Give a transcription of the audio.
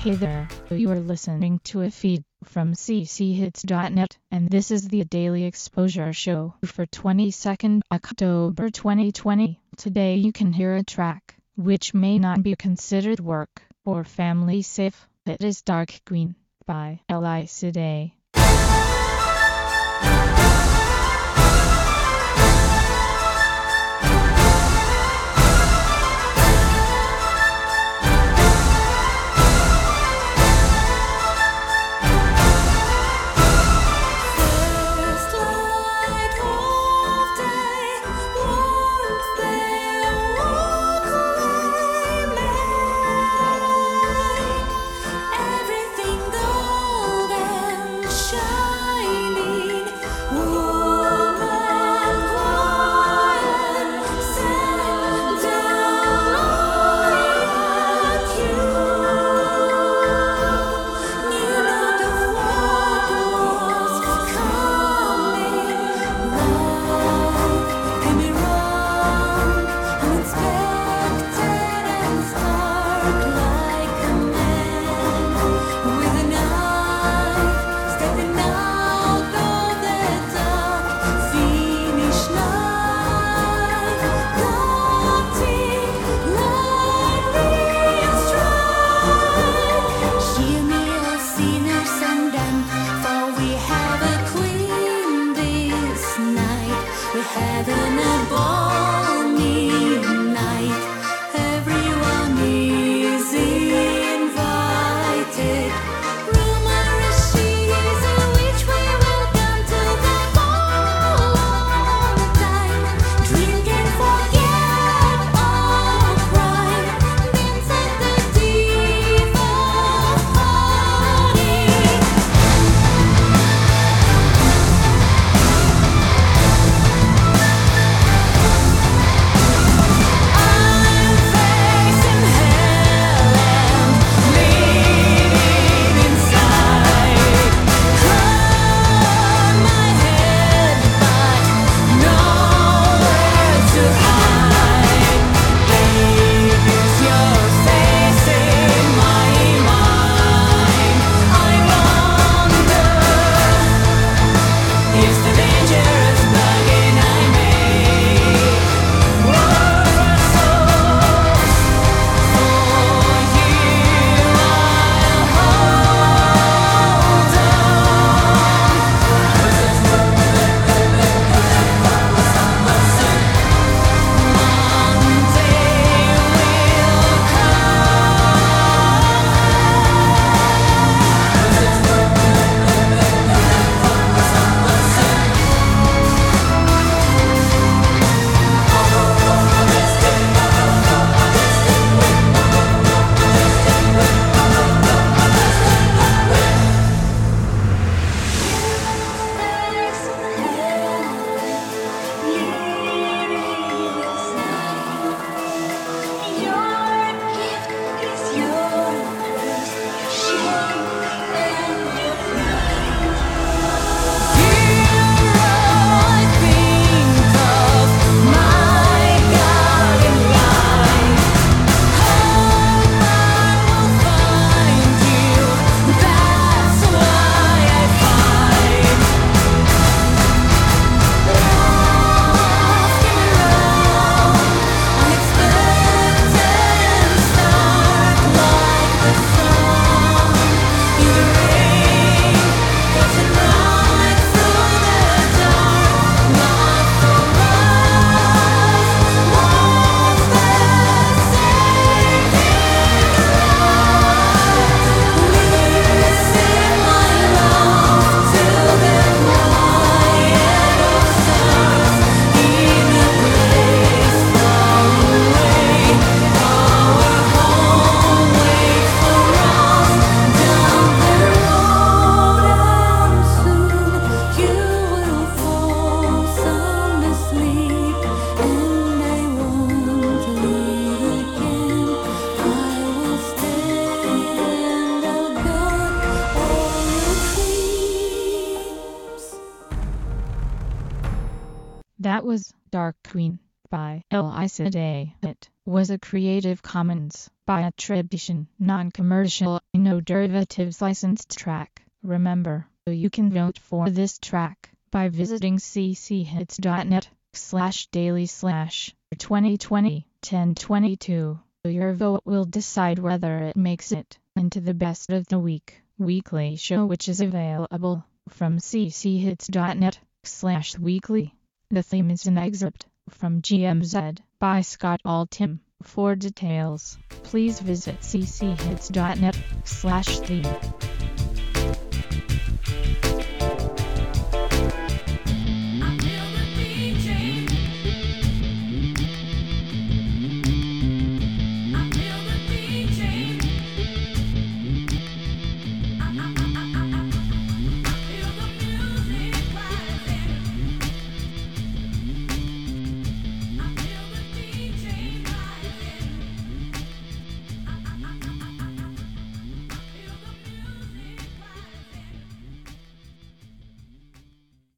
Hey there, you are listening to a feed from cchits.net, and this is the Daily Exposure Show for 22nd October 2020. Today you can hear a track which may not be considered work or family safe. It is Dark Green by Elisade. That was Dark Queen by Elisade. It was a Creative Commons by attribution, non-commercial, no derivatives licensed track. Remember, you can vote for this track by visiting cchits.net/daily/2020-1022. Your vote will decide whether it makes it into the Best of the Week weekly show, which is available from cchits.net/weekly. The theme is an excerpt from GMZ by Scott Altham. For details, please visit cchits.net/theme.